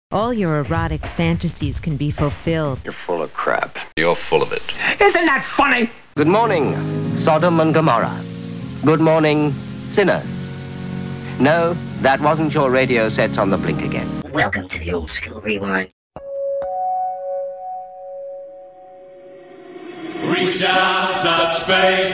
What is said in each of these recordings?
All your erotic fantasies can be fulfilled. You're full of crap. You're full of it. Isn't that funny? Good morning, Sodom and Gomorrah. Good morning, sinners. No, that wasn't your radio sets on the blink again. Welcome to the Old School Rewind. Reach out, touch faith.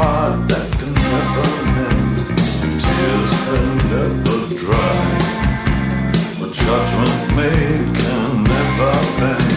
heart that can never mend, tears can never dry, what judgment made can never bend.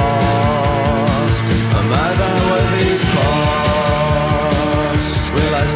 still be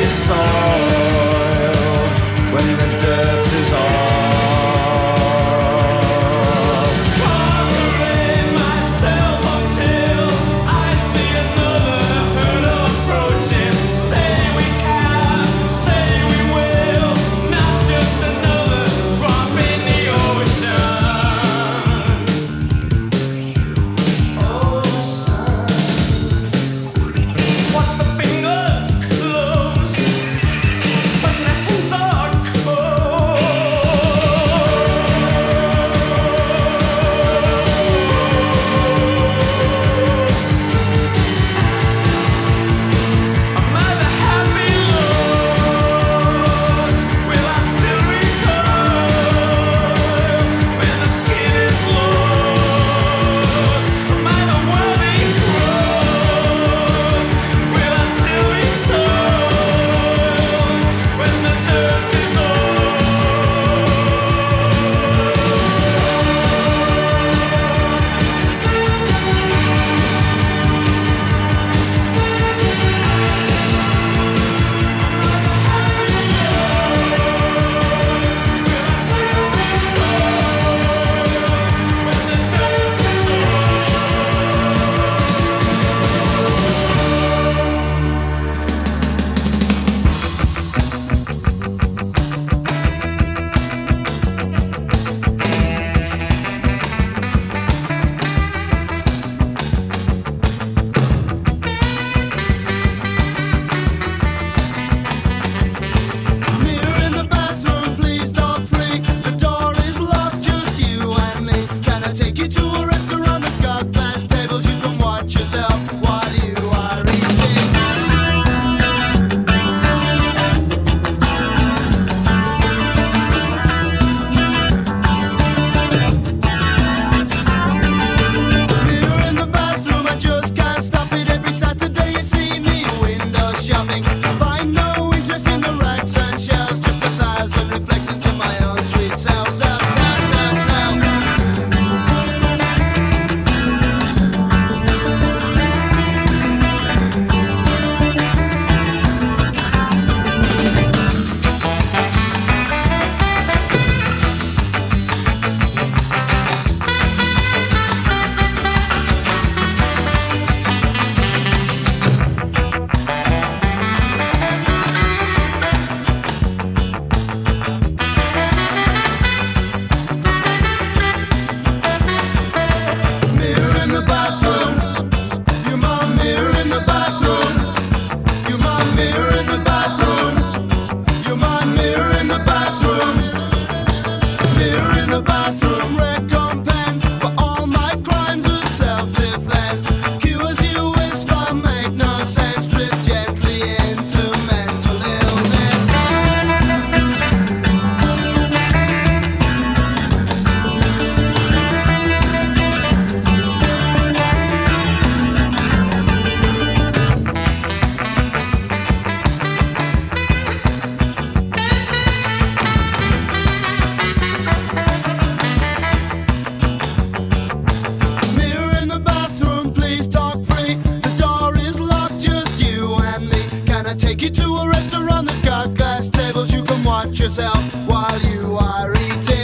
yourself while you are eating.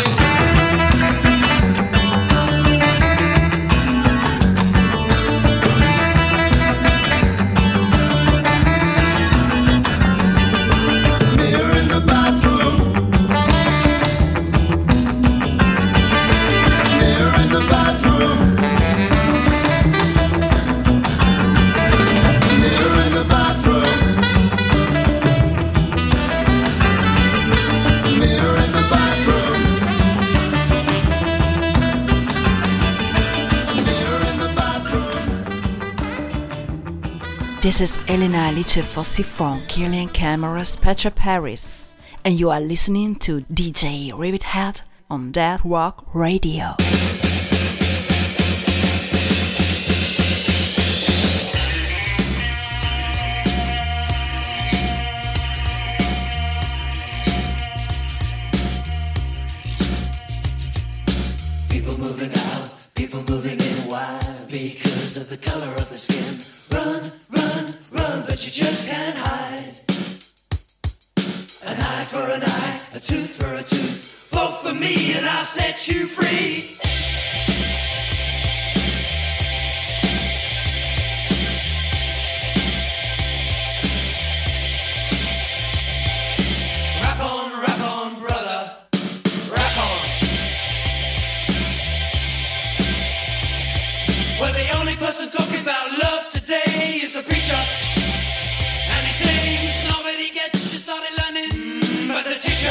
Mirror in the bathroom. Mirror in the bathroom. Mirror in the bathroom. Mirror in the bathroom. Mirror in the bathroom. This is Elena Alice Fossi from Killian Cameras Petra Paris, and you are listening to DJ Rivithead on Death Rock Radio. People moving out, people moving in. Why? Because of the color of the skin. Run, run, run, but you just can't hide. for an eye, a tooth for a tooth. Vote for me and I'll set you free. Rap on, brother. Rap on. Well, the only person talking about love today is the preacher. And he says nobody gets you started learning but the teacher.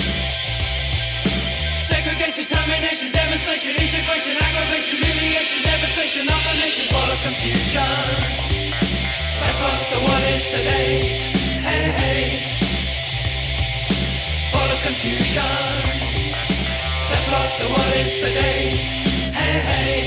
Segregation, termination, demonstration, integration, aggravation, humiliation, devastation of the nation, full of confusion. That's what the world is today. Hey, hey. Full of confusion. That's what the world is today. Hey, hey.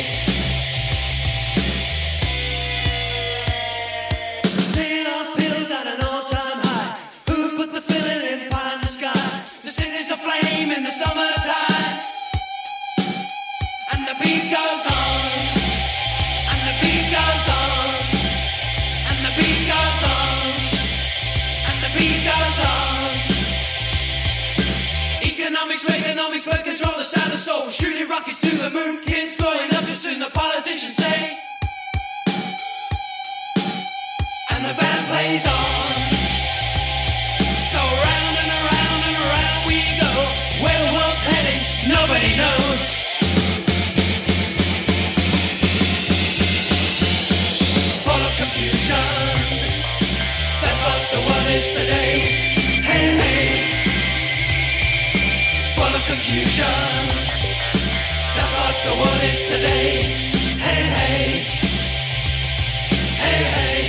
Seeing off pills at an all-time high. Who put the feeling in pie in the sky? The city's aflame in the summertime. And the beat goes on. And the beat goes on. And the beat goes on. And the beat goes on. Economics, Reaganomics, birth control, the sound of soul. Shooting rockets to the moon, kids growing up too soon, the politicians say. And the band plays on. So round and around and around we go. Where the world's heading, nobody knows. Full of confusion. That's what the world is today. Hey, hey. Full of confusion. That's what the world is today. Hey, hey. Hey, hey.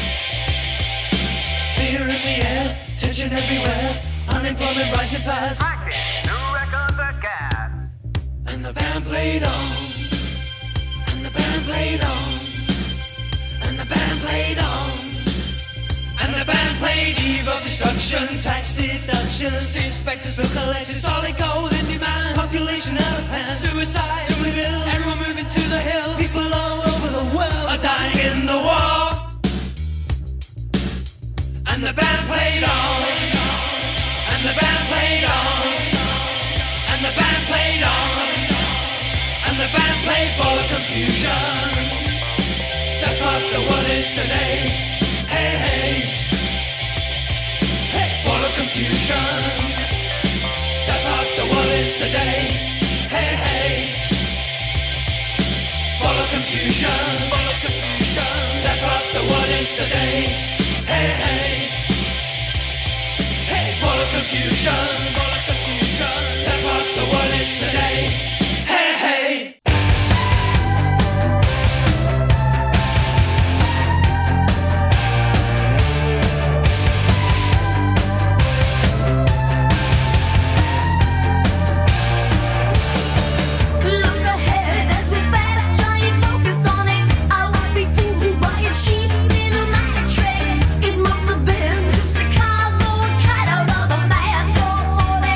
Fear in the air, tension everywhere. Unemployment rising fast. New records are gas. And the band played on. And the band played on. And the band played on. And the band played Eve of Destruction, tax deductions, inspectors who collected solid gold in demand, population out of hand, suicide, too many bills, everyone moving to the hills, people all over the world are dying in the war. And the band played on. And the band played on. And the band played on. And the band played for the confusion. That's what the world is today. Hey, hey. Hey, full of confusion. That's what the world is today. Hey, hey. Full of confusion. Full of confusion. That's what the world is today. Hey, hey. Hey, full of confusion. Full of confusion. That's what the world is today. Hey, hey. It must have been just a cardboard cutout of a man. So for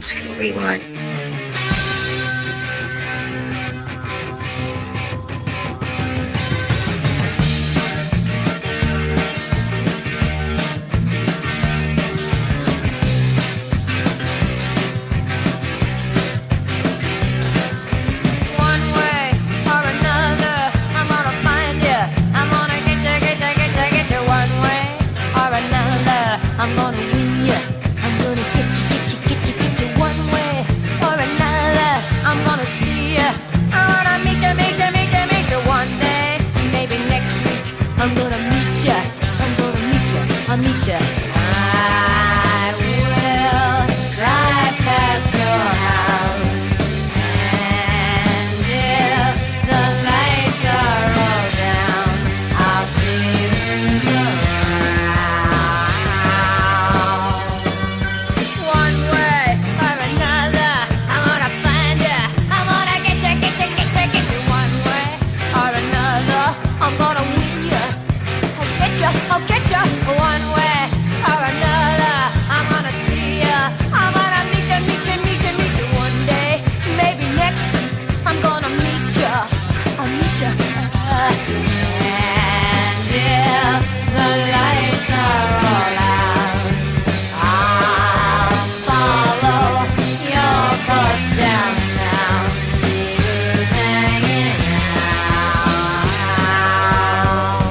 old school rewind. I'm gonna win ya. I'm gonna get you one way or another. I'm gonna see ya. I wanna meet ya one day. Maybe next week. I'm gonna meet ya. I'll meet ya. I will drive past your house, and if the lights are all down, I'll see who's around. One way or another, I'm gonna find ya. I'm gonna get you one way or another. I'm gonna win ya. I'll get ya one way or another. I'm gonna see ya. I'm gonna meet ya one day. Maybe next week I'm gonna meet ya. I'll meet ya. And if the lights are all out, I'll follow your bus downtown. See who's hanging out.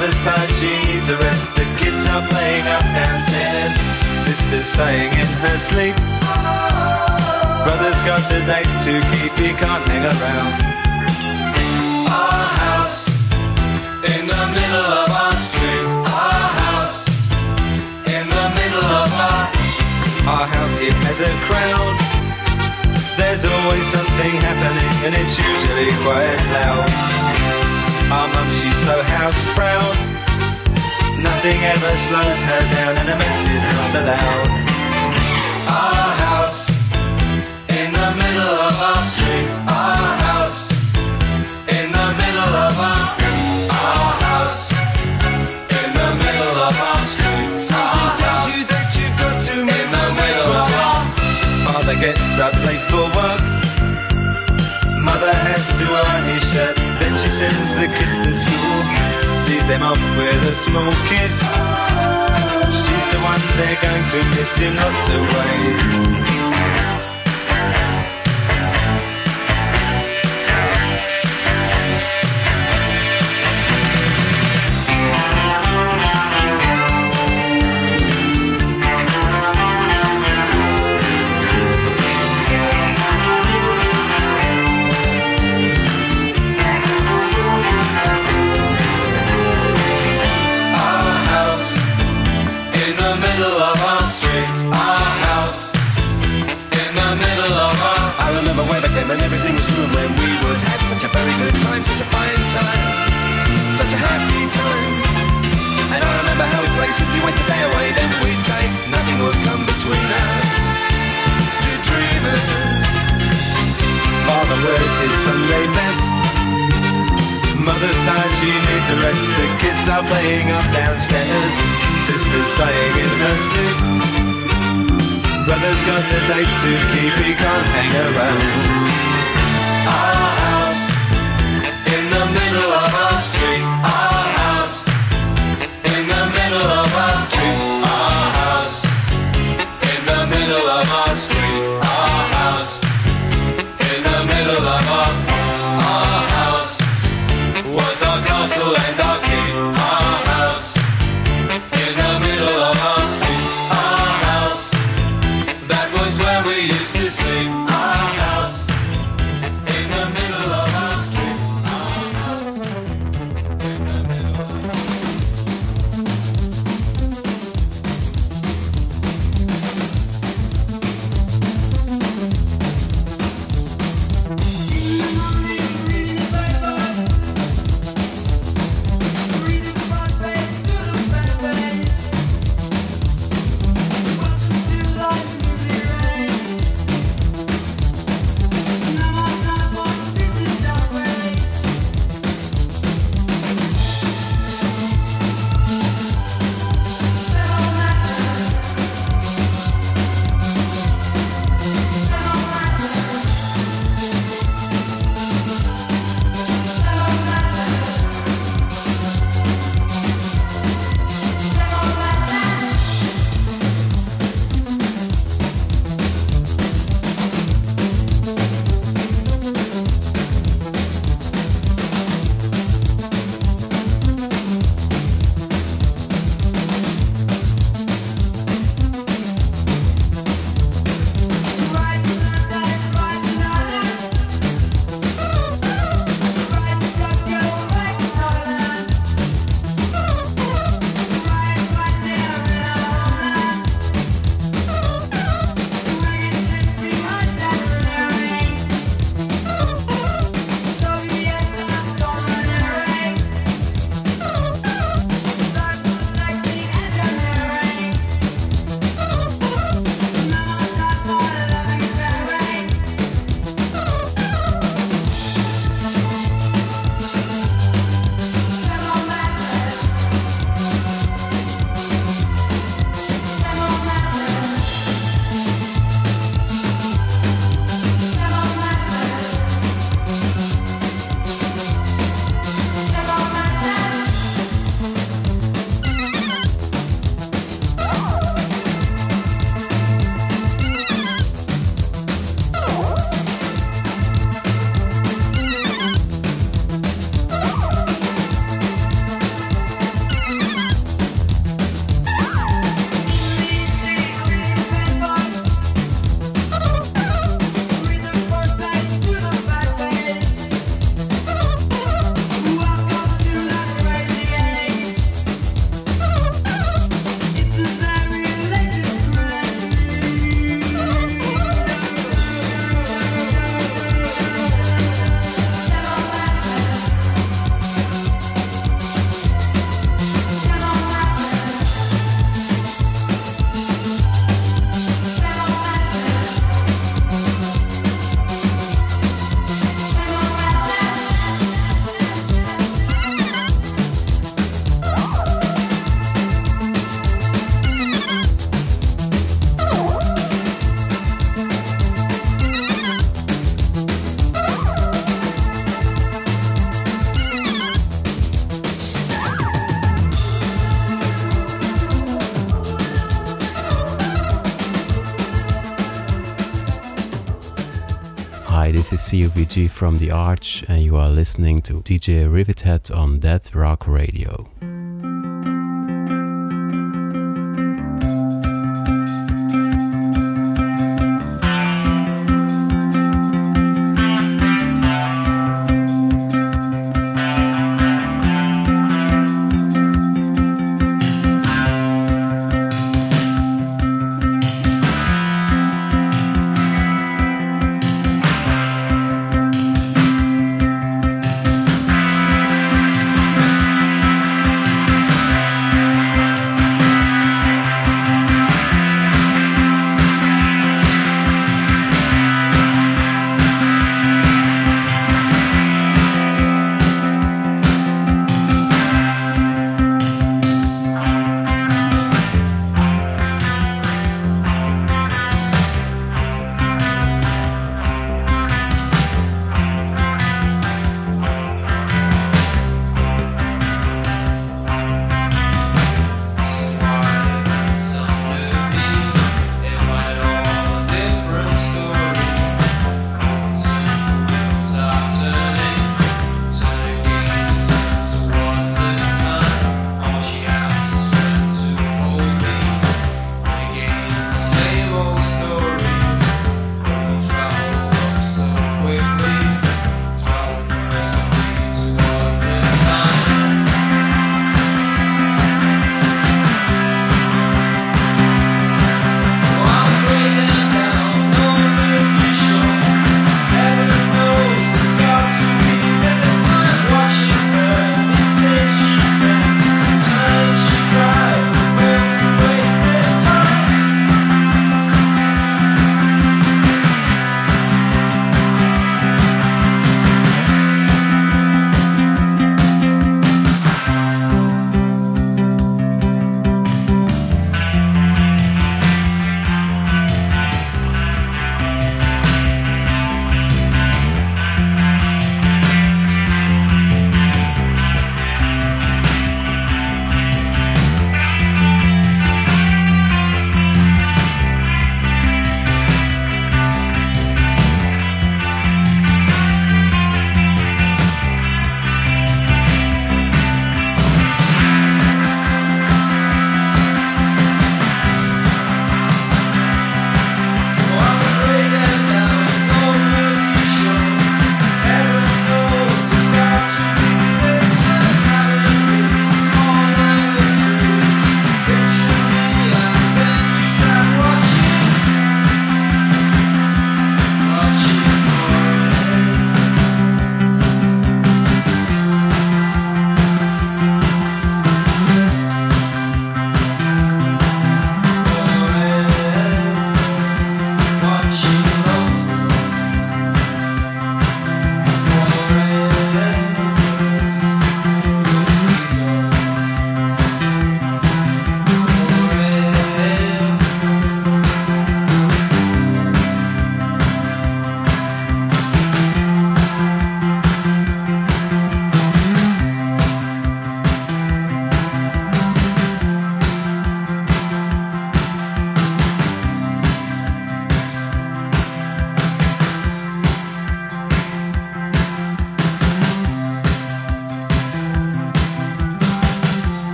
Mother's tired, she needs a rest. The kids are playing up downstairs. Sister's saying in her sleep, brother's got a date to keep, he can't hang around. Our house in the middle of our street. Our house in the middle of our house, it has a crowd. There's always something happening and it's usually quite loud. Our mum, she's so house proud. Nothing ever slows her down and a mess is not allowed. Our house in the middle of our street. Our house in the middle of our house in the middle of our street. Something tells you that you've got to move in the middle of our. Father gets up late for work. Mother has to iron his shirt. Then she sends the kids to school, sees them off with a small kiss. She's the one they're going to miss in lots of ways. And everything was room when we would have such a very good time, such a fine time, such a happy time. And I remember how we'd play, simply waste the day away. Then we'd say nothing would come between us, two dreamers. Father wears his Sunday best. Mother's tired, she needs a rest. The kids are playing up downstairs. Sister's sighing in her sleep. Brother's got a date to keep, he can't hang around. Our house in the middle of our street. Our house in the middle of our street. Our house in the middle of our street. Our house in the middle of our house was our castle and our keep. Our house in the middle of our street. Our house, that was where we used to sleep. Our house in the middle of our street. Our house in Hi, this is COVG from The Arch, and you are listening to DJ Rivethead on Death Rock Radio.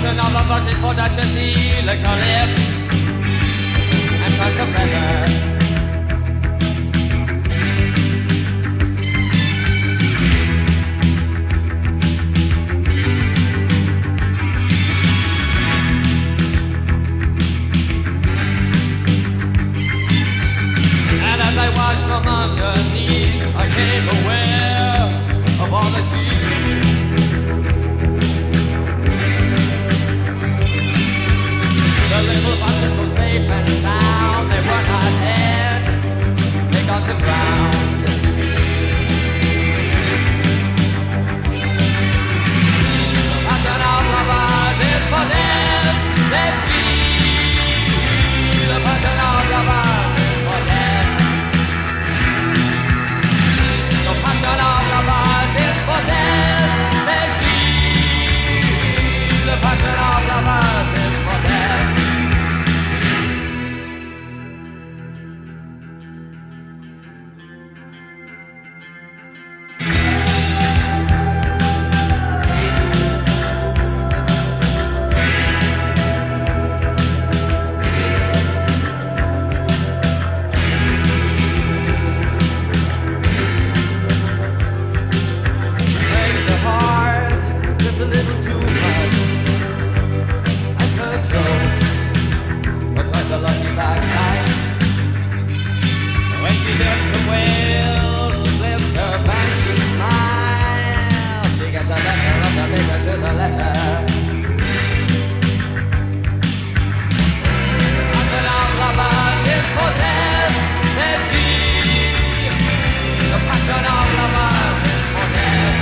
passion of a buzzing for dashes, lick your lips and touch your feather. As I watched from underneath, I came aware of all that she The little boxes so safe and sound, they were not dead, they got to ground. The passion of lovers is for them, they're free. The passion of lovers is for them. The passion of lovers is for them, they're free. The passion of lovers is for them. A little too much. I've heard jokes, but tried the lucky bad time. When she did some whales, slips her banshee smile. She gets a letter of the neighbor to the letter. Passion of lovers is for them, says she. The passion of lovers is for them.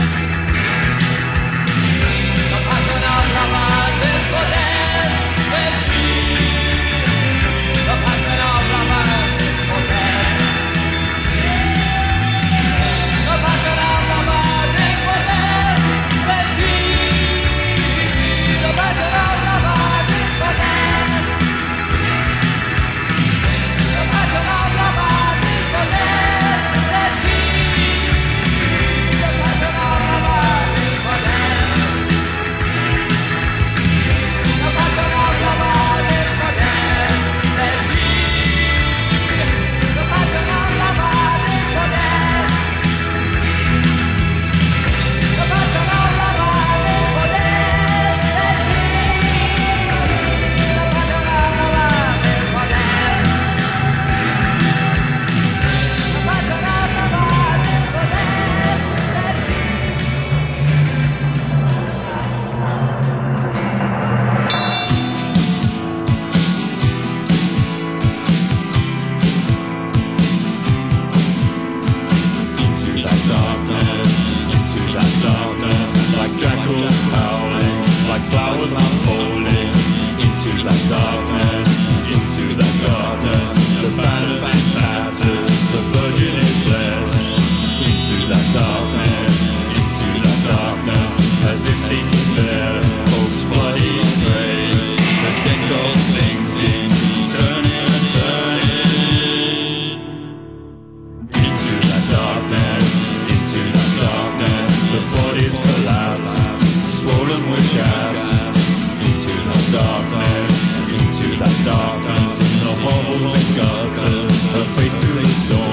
Lovers is for them, with me. The passion of lovers is for them. The passion of lovers is for them, with me. The passion of lovers is for them. The passion of lovers is for them, with me. The passion of lovers is for them. Darkness in the hovels and gutters, her face to the storm.